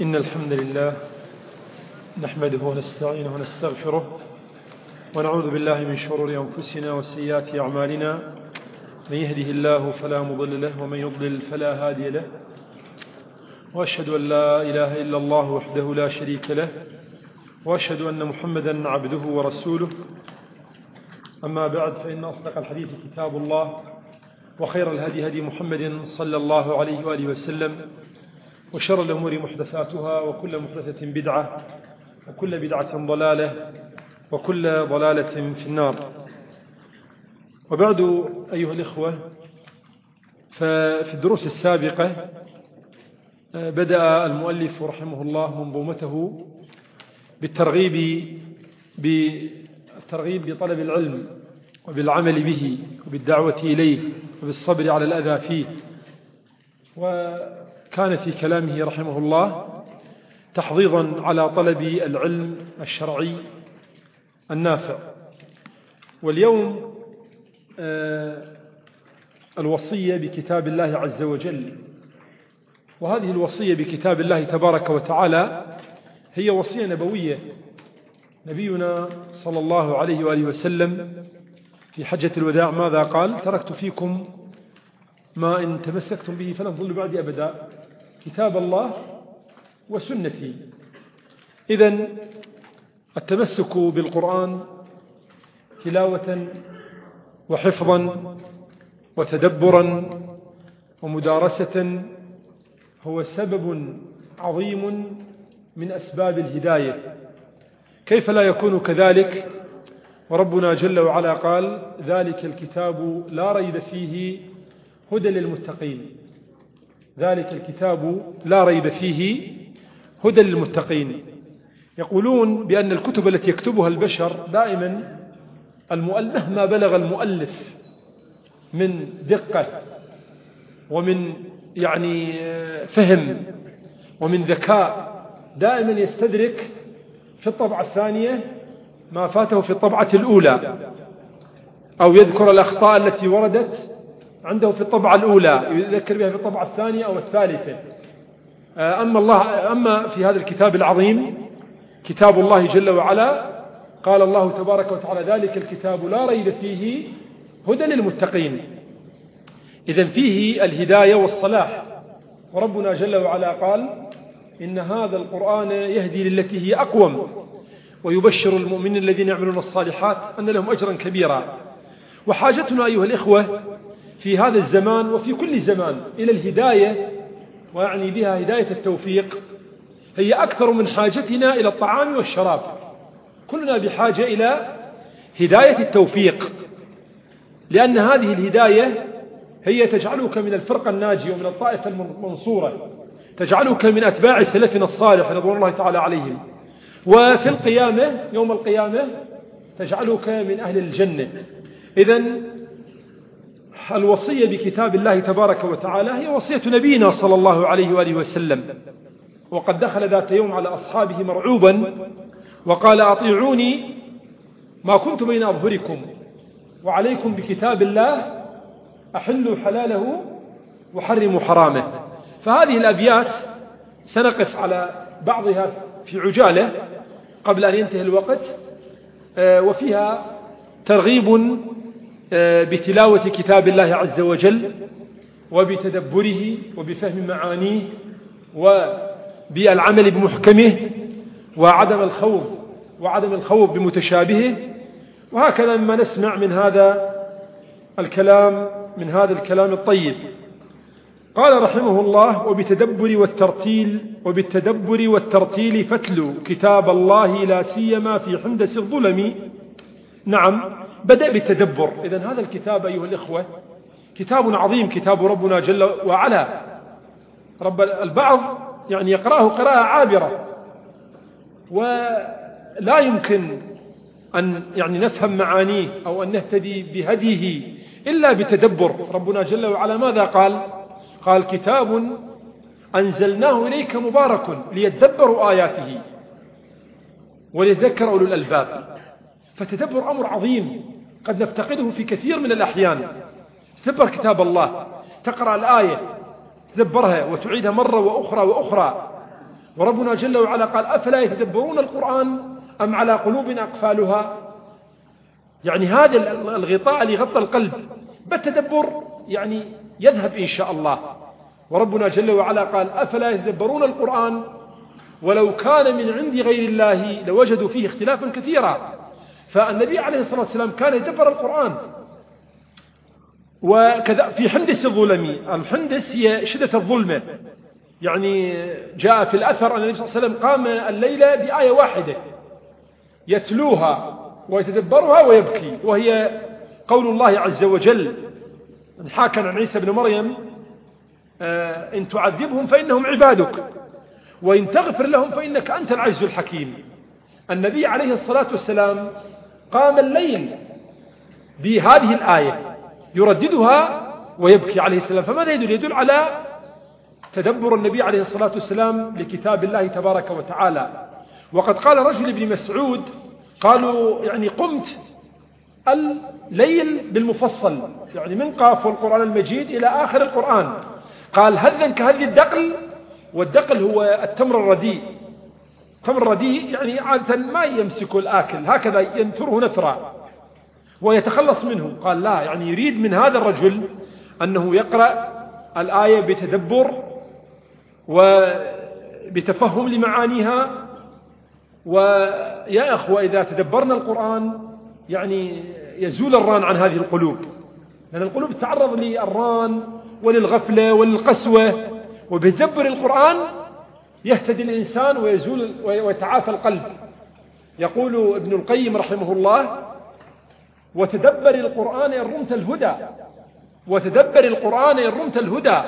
إن الحمد لله نحمده ونستعينه ونستغفره ونعوذ بالله من شرور أنفسنا وسيئات أعمالنا. من يهده الله فلا مضل له ومن يضلل فلا هادي له، وأشهد أن لا إله إلا الله وحده لا شريك له، وأشهد أن محمدا عبده ورسوله. أما بعد، فإن أصدق الحديث كتاب الله، وخير الهدي هدي محمد صلى الله عليه وآله وسلم، وشر الأمور محدثاتها، وكل محدثة بدعة، وكل بدعة ضلالة، وكل ضلالة في النار. وبعد أيها الإخوة، ففي الدروس السابقة بدأ المؤلف رحمه الله منظومته بالترغيب بطلب العلم وبالعمل به وبالدعوة إليه وبالصبر على الأذى فيه. وكان في كلامه رحمه الله تحضيضا على طلب العلم الشرعي النافع. واليوم الوصية بكتاب الله عز وجل، وهذه الوصية بكتاب الله تبارك وتعالى هي وصية نبوية. نبينا صلى الله عليه وآله وسلم في حجة الوداع ماذا قال؟ تركت فيكم ما إن تمسكتم به فلن تضلوا بعدي أبدا، كتاب الله وسنتي. إذن التمسك بالقرآن تلاوة وحفظا وتدبرا ومدارسة هو سبب عظيم من أسباب الهداية. كيف لا يكون كذلك وربنا جل وعلا قال: ذلك الكتاب لا ريب فيه هدى للمتقين. ذلك الكتاب لا ريب فيه هدى للمتقين. يقولون بأن الكتب التي يكتبها البشر دائما مهما بلغ المؤلف من دقة ومن فهم ومن ذكاء، دائما يستدرك في الطبعة الثانية ما فاته في الطبعة الأولى، أو يذكر الأخطاء التي وردت عنده في الطبعة الأولى يذكر بها في الطبعة الثانية أو الثالثة. أما في هذا الكتاب العظيم كتاب الله جل وعلا، قال الله تبارك وتعالى: ذلك الكتاب لا ريب فيه هدى للمتقين. إذن فيه الهداية والصلاح. وربنا جل وعلا قال: إن هذا القرآن يهدي للتي هي أقوم ويبشر المؤمنين الذين يعملون الصالحات أن لهم أجرا كبيرا. وحاجتنا أيها الإخوة في هذا الزمان وفي كل زمان إلى الهداية، ويعني بها هداية التوفيق، هي أكثر من حاجتنا إلى الطعام والشراب. كلنا بحاجة إلى هداية التوفيق، لأن هذه الهداية هي تجعلك من الفرقة الناجية ومن الطائفة المنصورة، تجعلك من أتباع سلفنا الصالح رضوان الله تعالى عليهم، وفي القيامة يوم القيامة تجعلك من أهل الجنة. إذن الوصية بكتاب الله تبارك وتعالى هي وصية نبينا صلى الله عليه وآله وسلم. وقد دخل ذات يوم على أصحابه مرعوبا وقال: أطيعوني ما كنت بين أظهركم وعليكم بكتاب الله أحلوا حلاله وحرموا حرامه. فهذه الأبيات سنقف على بعضها في عجالة قبل أن ينتهي الوقت، وفيها ترغيب بتلاوة كتاب الله عز وجل وبتدبره وبفهم معانيه وبالعمل بمحكمه وعدم الخوف بمتشابهه. وهكذا مما نسمع من هذا الكلام الطيب. قال رحمه الله: وبالتدبر والترتيل فاتلوا كتاب الله لا سيما في حندس الظلم. نعم، بدأ بالتدبر. إذن هذا الكتاب أيها الإخوة كتاب عظيم، كتاب ربنا جل وعلا. البعض يقرأه قراءة عابرة، ولا يمكن أن نفهم معانيه أو أن نهتدي بهديه إلا بتدبر. ربنا جل وعلا ماذا قال؟ قال: كتاب أنزلناه إليك مبارك ليدبروا آياته وليذكر أولو الألباب. فتدبر أمر عظيم قد نفتقده في كثير من الأحيان. تدبر كتاب الله، تقرأ الآية تدبرها وتعيدها مرة وأخرى وأخرى، وربنا جل وعلا قال أفلا يتدبرون القرآن أم على قلوب أقفالها. يعني هذا الغطاء اللي يغطى القلب بالتدبر يعني يذهب إن شاء الله. وربنا جل وعلا قال أفلا يتدبرون القرآن ولو كان من عند غير الله لوجدوا فيه اختلافا كثيرا. فالنبي عليه الصلاة والسلام كان يتدبر القرآن. وكذا في حندس الظلمي، الحندس هي شدة الظلمة، يعني جاء في الأثر أن النبي صلى الله عليه وسلم قام الليلة بآية واحدة يتلوها ويتدبرها ويبكي، وهي قول الله عز وجل حاكى عن عيسى بن مريم إن تعذبهم فإنهم عبادك وإن تغفر لهم فإنك أنت العزيز الحكيم. النبي عليه الصلاة والسلام قام الليل بهذه الآية يرددها ويبكي عليه السلام. فماذا يدل؟ يدل على تدبر النبي عليه الصلاة والسلام لكتاب الله تبارك وتعالى. وقد قال رجل ابن مسعود قالوا يعني قمت الليل بالمفصل، يعني من قاف القرآن المجيد إلى آخر القرآن. قال هذا كهذه الدقل، والدقل هو التمر الرديء. التمر الرديء يعني عادة ما يمسك الآكل، هكذا ينثره نثرا ويتخلص منه. قال لا، يعني يريد من هذا الرجل أنه يقرأ الآية بتدبر وبتفهم لمعانيها. ويا أخوة إذا تدبرنا القرآن يعني يزول الران عن هذه القلوب، لأن القلوب تتعرض للران وللغفلة وللقسوة، وبتدبر القرآن يهتدي الإنسان ويزول ويتعافى القلب. يقول ابن القيم رحمه الله وتدبر القرآن إن رمت الهدى، وتدبر القرآن إن رمت الهدى،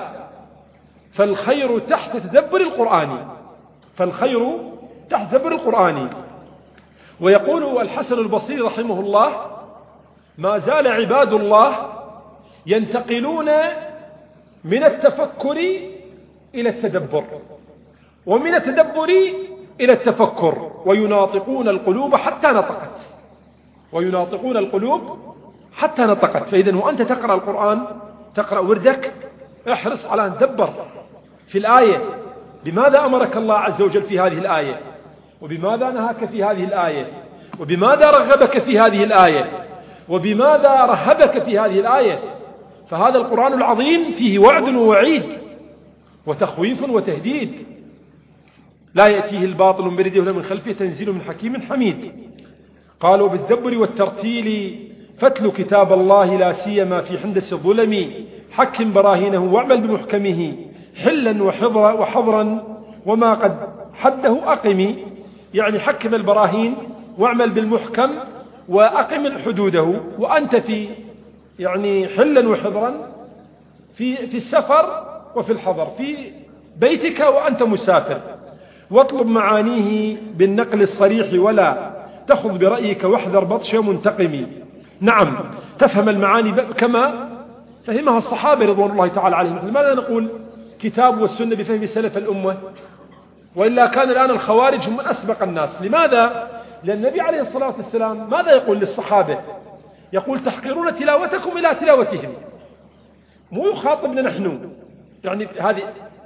فالخير تحت تدبر القرآن، فالخير تحت تدبر القرآن. ويقول الحسن البصري رحمه الله ما زال عباد الله ينتقلون من التفكر إلى التدبر، ومن التدبر إلى التفكر، ويناطقون القلوب حتى نطقت، ويناطقون القلوب حتى نطقت. فإذا وأنت تقرأ القرآن تقرأ وردك احرص على أن تدبر في الآية، بماذا أمرك الله عز وجل في هذه الآية، وبماذا نهاك في هذه الآية، وبماذا رغبك في هذه الآية، وبماذا رهبك في هذه الآية. فهذا القرآن العظيم فيه وعد ووعيد وتخويف وتهديد. لا يأتيه الباطل من بين يديه ولا من خلفه تنزيل من حكيم حميد. قالوا بالتدبر والترتيل فاتل كتاب الله لا سيما في حندس الظلم، حكم براهينه واعمل بمحكمه حلا وحضرا وما قد حده أقم. يعني حكم البراهين واعمل بالمحكم وأقم حدوده، وأنت في يعني حلا وحضرا في السفر وفي الحضر، في بيتك وأنت مسافر. واطلب معانيه بالنقل الصريح ولا تخذ برأيك واحذر بطش منتقم. نعم، تفهم المعاني كما فهمها الصحابة رضوان الله تعالى عليهم. لماذا نقول كتاب والسنة بفهم سلف الأمة؟ وإلا كان الآن الخوارج هم أسبق الناس. لماذا؟ لأن النبي عليه الصلاة والسلام ماذا يقول للصحابة؟ يقول تحقرون تلاوتكم إلى تلاوتهم. مو يخاطبنا نحن، يعني هذه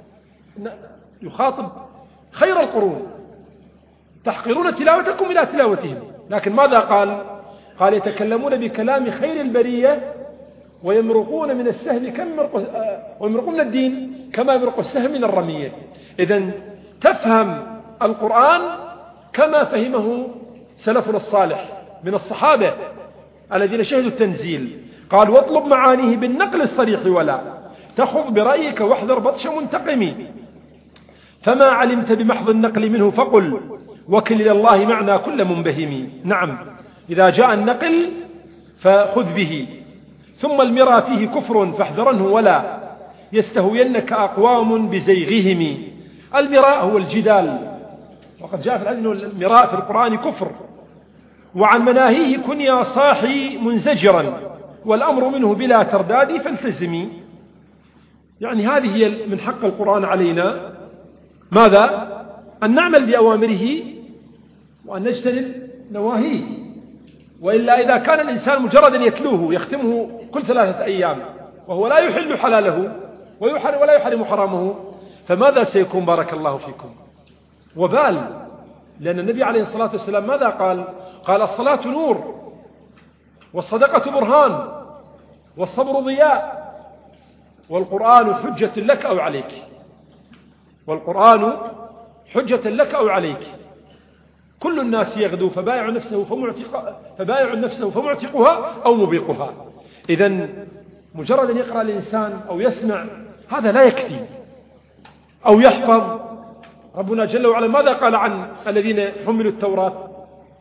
يخاطب خير القرون، تحقرون تلاوتكم إلى تلاوتهم. لكن ماذا قال؟ قال يتكلمون بكلام خير البرية ويمرقون من السهم ويمرقون من الدين كما يمرق السهم من الرمية. إذن تفهم القرآن كما فهمه سلفنا الصالح من الصحابة الذين شهدوا التنزيل. قال واطلب معانيه بالنقل الصريح ولا تخذ برأيك واحذر بطش منتقم. فما علمت بمحض النقل منه فقل وكل إلى الله معنى كل منبهم. نعم، إذا جاء النقل فخذ به. ثم المرى فيه كفر فاحذرنه ولا يستهوينك أقوام بزيغهم. المراء هو الجدال، وقد جاء في العلم أن المراء في القرآن كفر. وعن مناهيه كن يا صاحي منزجرا والأمر منه بلا ترداد فالتزمي. يعني هذه هي من حق القرآن علينا، ماذا؟ أن نعمل بأوامره وأن نجتنب نواهيه. وإلا إذا كان الإنسان مجردا يتلوه يختمه كل 3 أيام وهو لا يحل حلاله ولا يحرم حرامه، فماذا سيكون؟ بارك الله فيكم. وبال، لأن النبي عليه الصلاة والسلام ماذا قال؟ قال الصلاة نور، والصدقة برهان، والصبر ضياء، والقرآن حجة لك أو عليك. والقرآن حجة لك أو عليك. كل الناس يغدو فبايع نفسه فمعتقها أو مبيقها. إذن مجرد أن يقرأ الإنسان أو يسمع هذا لا يكفي، أو يحفظ. ربنا جل وعلا ماذا قال عن الذين حملوا التوراة؟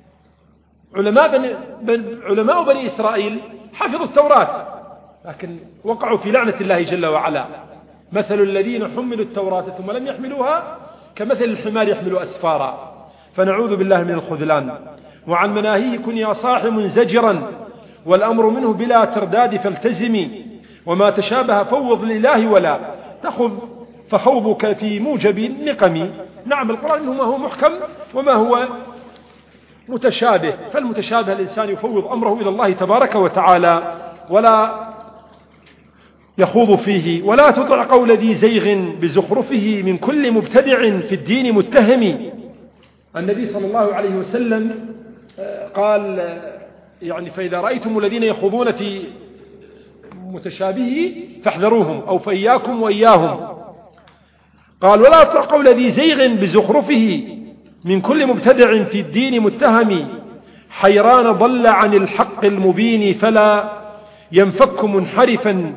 علماء بني إسرائيل حفظوا التوراة، لكن وقعوا في لعنة الله جل وعلا. مثل الذين حملوا التوراة ثم لم يحملوها كمثل الحمار يحمل أسفارا، فنعوذ بالله من الخذلان. وعن مناهيه كن يا صاح منزجرا، والأمر منه بلا ترداد فالتزمي، وما تشابه فوض لله ولا تخذ فخوضك في موجب نقم. نعم، القرآن منه ما هو محكم وما هو متشابه، فالمتشابه الإنسان يفوض أمره إلى الله تبارك وتعالى ولا يخوض فيه. ولا تطع قول ذي زيغ بزخرفه، من كل مبتدع في الدين متهم. النبي صلى الله عليه وسلم قال يعني فإذا رأيتم الذين يخوضون في متشابهه فاحذروهم، أو فإياكم وإياهم. قال ولا تطع قول ذي زيغ بزخرفه، من كل مبتدع في الدين متهم. حيران ضل عن الحق المبين، فلا ينفك منحرفا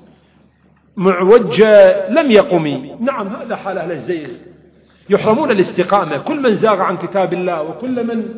معوجا لم يقم. نعم، هذا حال أهل الزيغ، يحرمون الاستقامة. كل من زاغ عن كتاب الله، وكل من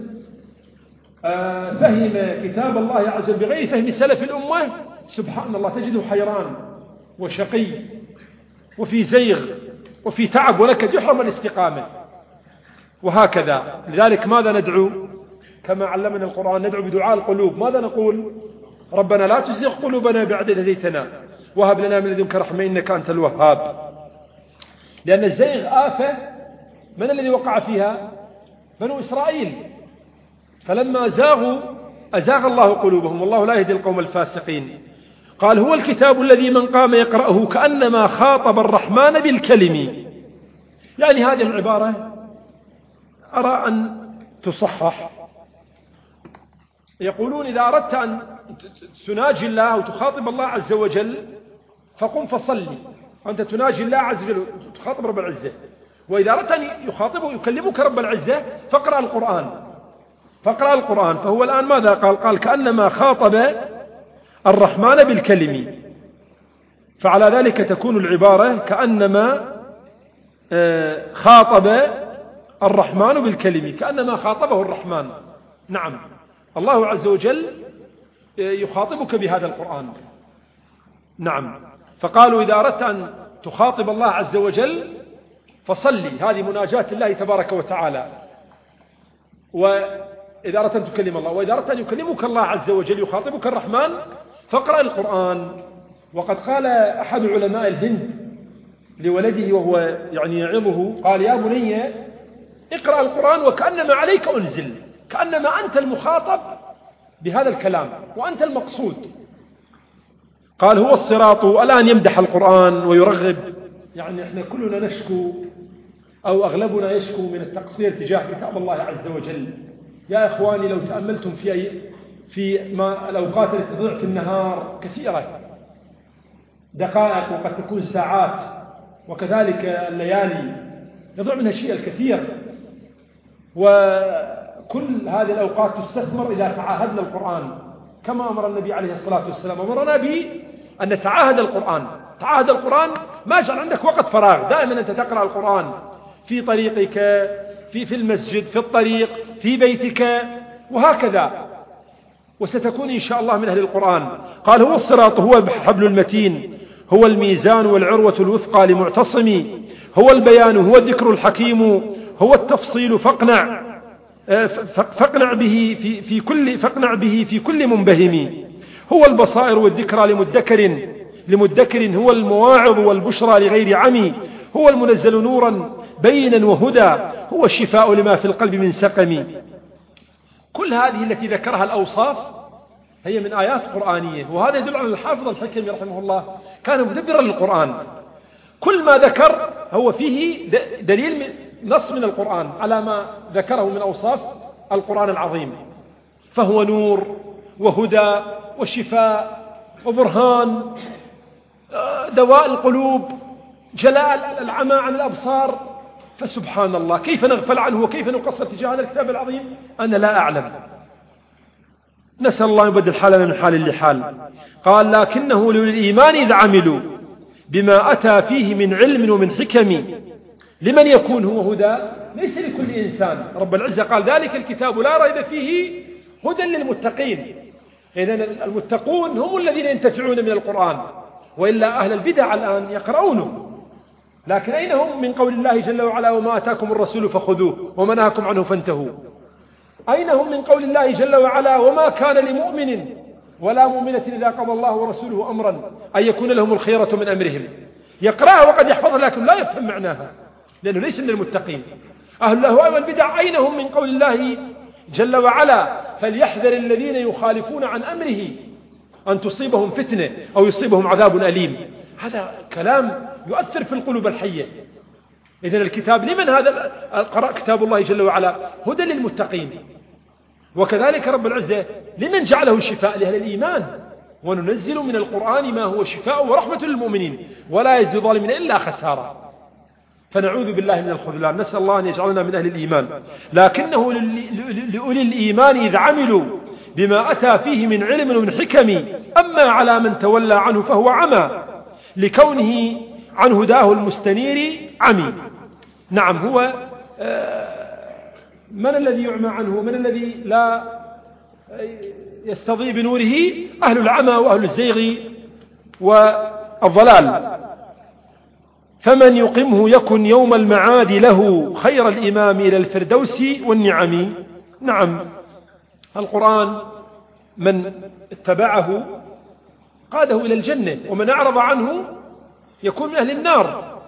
فهم كتاب الله عز وجل بغير فهم سلف الأمة، سبحان الله تجده حيران وشقي وفي زيغ وفي تعب ونكد، يحرم الاستقامة. وهكذا لذلك ماذا ندعو؟ كما علمنا القرآن ندعو بدعاء القلوب. ماذا نقول؟ ربنا لا تزغ قلوبنا بعد إذ هديتنا وهب لنا من لدنك رحمة إنك أنت الوهاب. لأن الزيغ آفة من الذي وقع فيها؟ بنو إسرائيل، فلما زاغوا أزاغ الله قلوبهم، والله لا يهدي القوم الفاسقين. قال هو الكتاب الذي من قام يقرأه كأنما خاطب الرحمن بالكلم. يعني هذه العبارة أرى أن تصحح. يقولون إذا أردت أن تناجي الله أو تخاطب الله عز وجل فقم فصلي، أنت تناجي الله عز وجل وتخاطب رب العزة. وإذا أردت أن يكلمك رب العزة فاقرأ القرآن. فهو الآن ماذا قال كأنما خاطب الرحمن بالكلم. فعلى ذلك تكون العبارة كأنما خاطب الرحمن بالكلم، كأنما خاطبه الرحمن. نعم، الله عز وجل يخاطبك بهذا القرآن. نعم، فقالوا إذا أردت أن تخاطب الله عز وجل فصلي، هذه مناجاة الله تبارك وتعالى. وإذا أردت أن تكلم الله، وإذا أردت أن يكلمك الله عز وجل يخاطبك الرحمن فاقرأ القرآن. وقد قال أحد علماء الهند لولده وهو يعني يعظه، قال يا بني اقرأ القرآن وكأنما عليك أنزل، كأنما أنت المخاطب بهذا الكلام وأنت المقصود. قال هو الصراط. الآن يمدح القرآن ويرغب. يعني احنا كلنا نشكو أو أغلبنا يشكو من التقصير تجاه كتاب الله عز وجل. يا إخواني لو تأملتم في ما الأوقات التي تضيع في النهار كثيرة، دقائق وقد تكون ساعات، وكذلك الليالي يضيع منها الشيء الكثير، وكل هذه الأوقات تستثمر إذا تعاهدنا القرآن كما أمر النبي عليه الصلاة والسلام. أمرنا به أن نتعاهد القرآن. تعاهد القرآن، ما يجعل عندك وقت فراغ، دائما أنت تقرأ القرآن في طريقك، في المسجد، في الطريق، في بيتك، وهكذا، وستكون إن شاء الله من أهل القرآن. قال هو الصراط، هو الحبل المتين، هو الميزان والعروة الوثقى لمعتصم، هو البيان، هو الذكر الحكيم، هو التفصيل فاقنع به في كل منبهم، هو البصائر والذكرى لمدكر، هو المواعظ والبشرى لغير عمي، هو المنزل نورا بينا وهدى، هو الشفاء لما في القلب من سقم. كل هذه التي ذكرها الأوصاف هي من آيات قرآنية، وهذا يدل على الحافظ الحكمي رحمه الله كان مدبرا للقرآن. كل ما ذكر هو فيه دليل نص من القرآن على ما ذكره من أوصاف القرآن العظيم، فهو نور وهدى وشفاء وبرهان، دواء القلوب، جلاء العمى عن الأبصار. فسبحان الله، كيف نغفل عنه وكيف نقصر تجاه هذا الكتاب العظيم؟ أنا لا أعلم. نسأل الله يبدل حالنا من حال لحال. قال لكنه للإيمان إذ عملوا بما أتى فيه من علم ومن حكم لمن يكون هو هدى ليس لكل إنسان. رب العزة قال ذلك الكتاب لا ريب فيه هدى للمتقين. إذن المتقون هم الذين ينتفعون من القرآن، وإلا أهل البدع الآن يقرؤونه، لكن أين هم من قول الله جل وعلا وما أتاكم الرسول فخذوه وما نهاكم عنه فانتهوا؟ أين هم من قول الله جل وعلا وما كان لمؤمن ولا مؤمنة إذا قضى الله ورسوله أمرا أن يكون لهم الخيرة من أمرهم؟ يقرأها وقد يحفظها لكن لا يفهم معناها، لأنه ليس من المتقين. أهل الأهواء والبدع أين هم من قول الله جل وعلا فليحذر الذين يخالفون عن أمره أن تصيبهم فتنة أو يصيبهم عذاب أليم؟ هذا كلام يؤثر في القلوب الحية. إذن الكتاب لمن هذا؟ قرأ كتاب الله جل وعلا هدى للمتقين. وكذلك رب العزة لمن جعله شفاء لأهل الإيمان، وننزل من القرآن ما هو شفاء ورحمة للمؤمنين ولا يزيد الظالمين إلا خسارة. فنعوذ بالله من الخذلان، نسأل الله أن يجعلنا من أهل الإيمان. لكنه لأولي الإيمان إذ عملوا بما أتى فيه من علم ومن حكم، أما على من تولى عنه فهو عمى لكونه عن هداه المستنير عمي. نعم، هو من الذي يعمى عنه؟ من الذي لا يستضيء بنوره؟ أهل العمى وأهل الزيغ والضلال. فمن يقمه يكن يوم المعاد له خير الإمام إلى الفردوس والنعم. نعم، القرآن من اتبعه قاده إلى الجنة، ومن أعرض عنه يكون من أهل النار.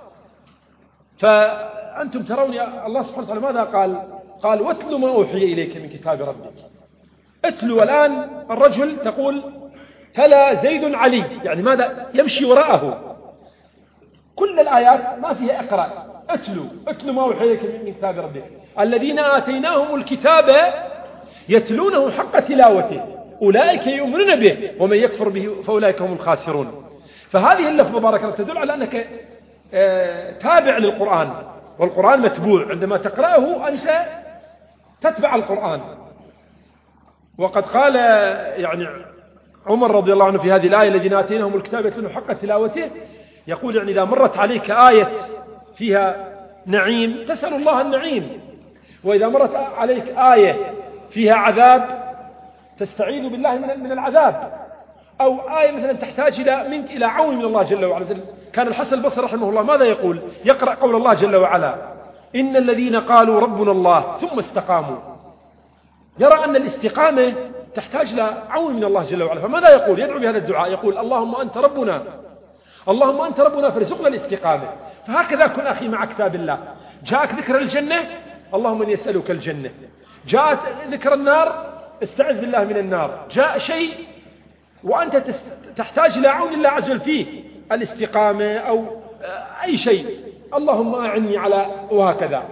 فأنتم ترون الله سبحانه وتعالى ماذا قال؟ قال واتل ما أوحي إليك من كتاب ربك. اتلوا. الآن الرجل تقول تلا زيد علي، يعني ماذا؟ يمشي وراءه. كل الآيات ما فيها اقرأ، اتلوا ما أوحي إليك من كتاب ربك. الذين آتيناهم الكتاب يتلونه حق تلاوته أولئك يؤمنون به ومن يكفر به فأولئك هم الخاسرون. فهذه اللفظة بارك الله تدل على أنك تابع للقرآن، والقرآن متبوع. عندما تقرأه أنت تتبع القرآن. وقد قال يعني عمر رضي الله عنه في هذه الآية الذين آتيناهم الكتاب يتلونه حق تلاوته، يقول يعني إذا مرت عليك آية فيها نعيم تسأل الله النعيم، وإذا مرت عليك آية فيها عذاب تستعيذ بالله من العذاب، أو آية مثلا تحتاج منك إلى عون من الله جل وعلا. كان الحسن البصري رحمه الله ماذا يقول؟ يقرأ قول الله جل وعلا إن الذين قالوا ربنا الله ثم استقاموا. يرى أن الاستقامة تحتاج إلى عون من الله جل وعلا، فماذا يقول؟ يدعو بهذا الدعاء، يقول اللهم أنت ربنا، اللهم أنت ربنا فارزقنا الاستقامة. فهكذا كن أخي مع كتاب الله. جاءك ذكر الجنة، اللهم إني أسألك الجنة. جاءت ذكر النار، استعذ بالله من النار. جاء شيء وأنت تحتاج إلى عون الله عز وجل فيه، الاستقامة أو أي شيء، اللهم أعني على، وهكذا.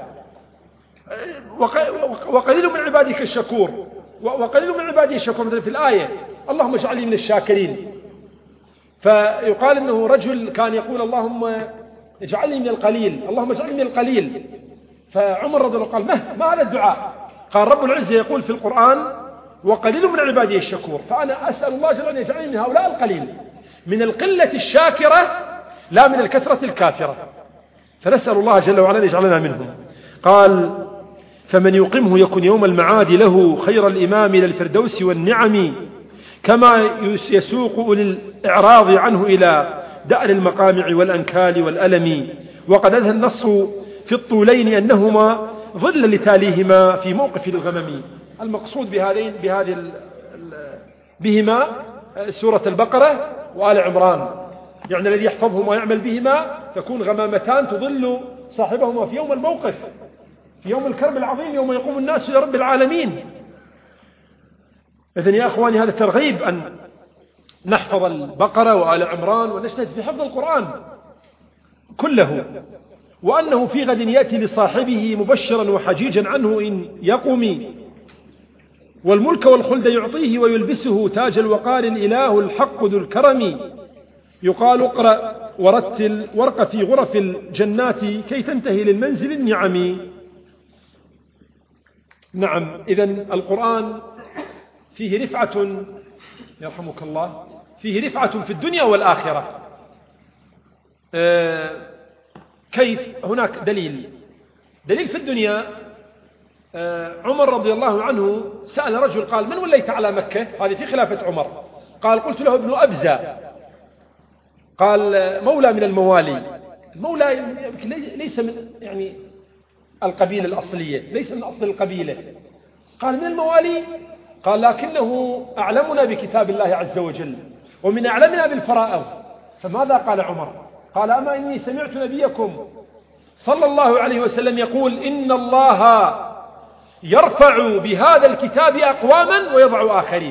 وقليل من عبادك الشكور، وقليل من عبادي الشكور. مثلا في الآية اللهم اجعلني من الشاكرين، فيقال أنه رجل كان يقول اللهم اجعلني من القليل، اللهم اجعلني من القليل. فعمر رضي الله عنه قال ما هذا الدعاء؟ قال رب العزة يقول في القرآن وقليل من عبادي الشكور، فأنا أسأل الله جل وعلا أن يجعلني من هؤلاء القليل، من القلة الشاكرة لا من الكثرة الكافرة. فنسأل الله جل وعلا أن يجعلنا منهم. قال فمن يقمه يكن يوم المعاد له خير الإمام إلى الفردوس والنعم، كما يسوق أولي الإعراض عنه إلى دأر المقامع والأنكال والألم. وقد أذهى النص في الطولين أنهما ظل لتاليهما في موقف الغمم. المقصود بهما سورة البقرة وآل عمران، يعني الذي يحفظهما ويعمل بهما تكون غمامتان تظل صاحبهما في يوم الموقف، في يوم الكرب العظيم، يوم يقوم الناس إلى رب العالمين. إذن يا أخواني هذا ترغيب أن نحفظ البقرة وآل عمران ونجتهد في حفظ القرآن كله. وأنه في غد يأتي لصاحبه مبشرا وحجيجا عنه إن يقم، والملك والخلد يعطيه ويلبسه تاج الوقار الإله الحق ذو الكرم. يقال اقرأ ورتل وارق في غرف الجنات كي تنتهي للمنزل النعم. نعم، إذن القرآن فيه رفعة، يرحمك الله، فيه رفعة في الدنيا والآخرة. كيف؟ هناك دليل في الدنيا. عمر رضي الله عنه سأل رجل قال: من وليت على مكة؟ هذه في خلافة عمر. قال: قلت له ابن أبزة. قال: مولى من الموالي. المولى ليس من يعني القبيلة الأصلية، ليس من أصل القبيلة. قال: من الموالي. قال: لكنه أعلمنا بكتاب الله عز وجل ومن أعلمنا بالفرائض. فماذا قال عمر؟ قال: أما إني سمعت نبيكم صلى الله عليه وسلم يقول: إن الله يرفع بهذا الكتاب أقواما ويضع آخرين.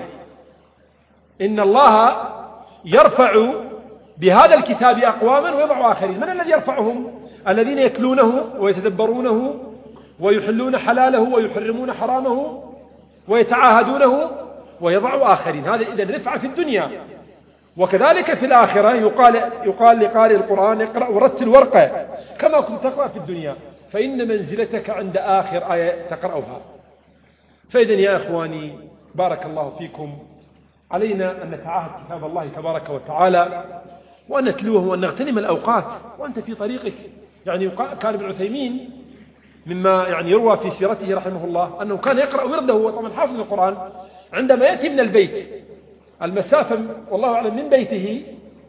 إن الله يرفع بهذا الكتاب أقواما ويضع آخرين. من الذي يرفعهم؟ الذين يتلونه ويتدبرونه ويحلون حلاله ويحرمون حرامه ويتعاهدونه، ويضع آخرين. هذا إذن رفعة في الدنيا. وكذلك في الآخرة يقال لقارئ القرآن: اقرأ ورتل ورقة كما كنت تقرأ في الدنيا، فإن منزلتك عند آخر آية تقرأها. فإذن يا إخواني بارك الله فيكم، علينا أن نتعاهد كتاب الله تبارك وتعالى وأن نتلوه وأن نغتنم الأوقات وأنت في طريقك. يعني كان ابن عثيمين مما يعني يروى في سيرته رحمه الله أنه كان يقرأ ورده، وطبعا حافظ القرآن، عندما يأتي من البيت، المسافة والله أعلم من بيته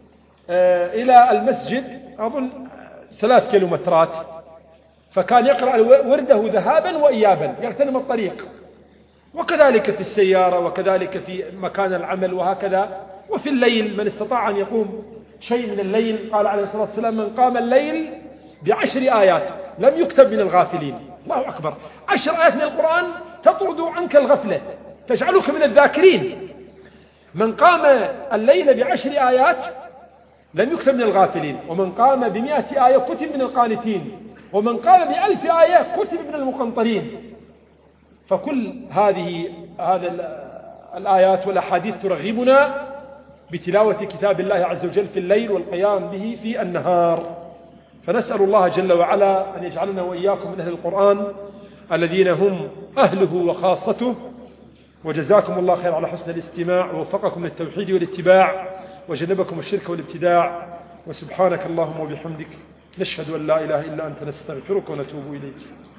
إلى المسجد أظن 3 كيلومترات، فكان يقرأ ورده ذهابا وإيابا يغتنم الطريق، وكذلك في السيارة وكذلك في مكان العمل وهكذا. وفي الليل من استطاع أن يقوم شيء من الليل، قال عليه الصلاة والسلام: من قام الليل ب10 آيات لم يكتب من الغافلين. الله أكبر، 10 آيات من القرآن تطرد عنك الغفلة، تجعلك من الذاكرين. من قام الليل ب10 آيات لم يكتب من الغافلين، ومن قام ب100 آية كتب من القانتين، ومن قام ب1000 آية كتب من المقنطرين. فكل هذه الآيات والأحاديث ترغبنا بتلاوة كتاب الله عز وجل في الليل والقيام به في النهار. فنسأل الله جل وعلا أن يجعلنا وإياكم من أهل القرآن الذين هم أهله وخاصته. وجزاكم الله خير على حسن الاستماع، ووفقكم للتوحيد والاتباع، وجنبكم الشرك والابتداع. وسبحانك اللهم وبحمدك، نشهد أن لا إله إلا أنت، نستغفرك ونتوب إليك.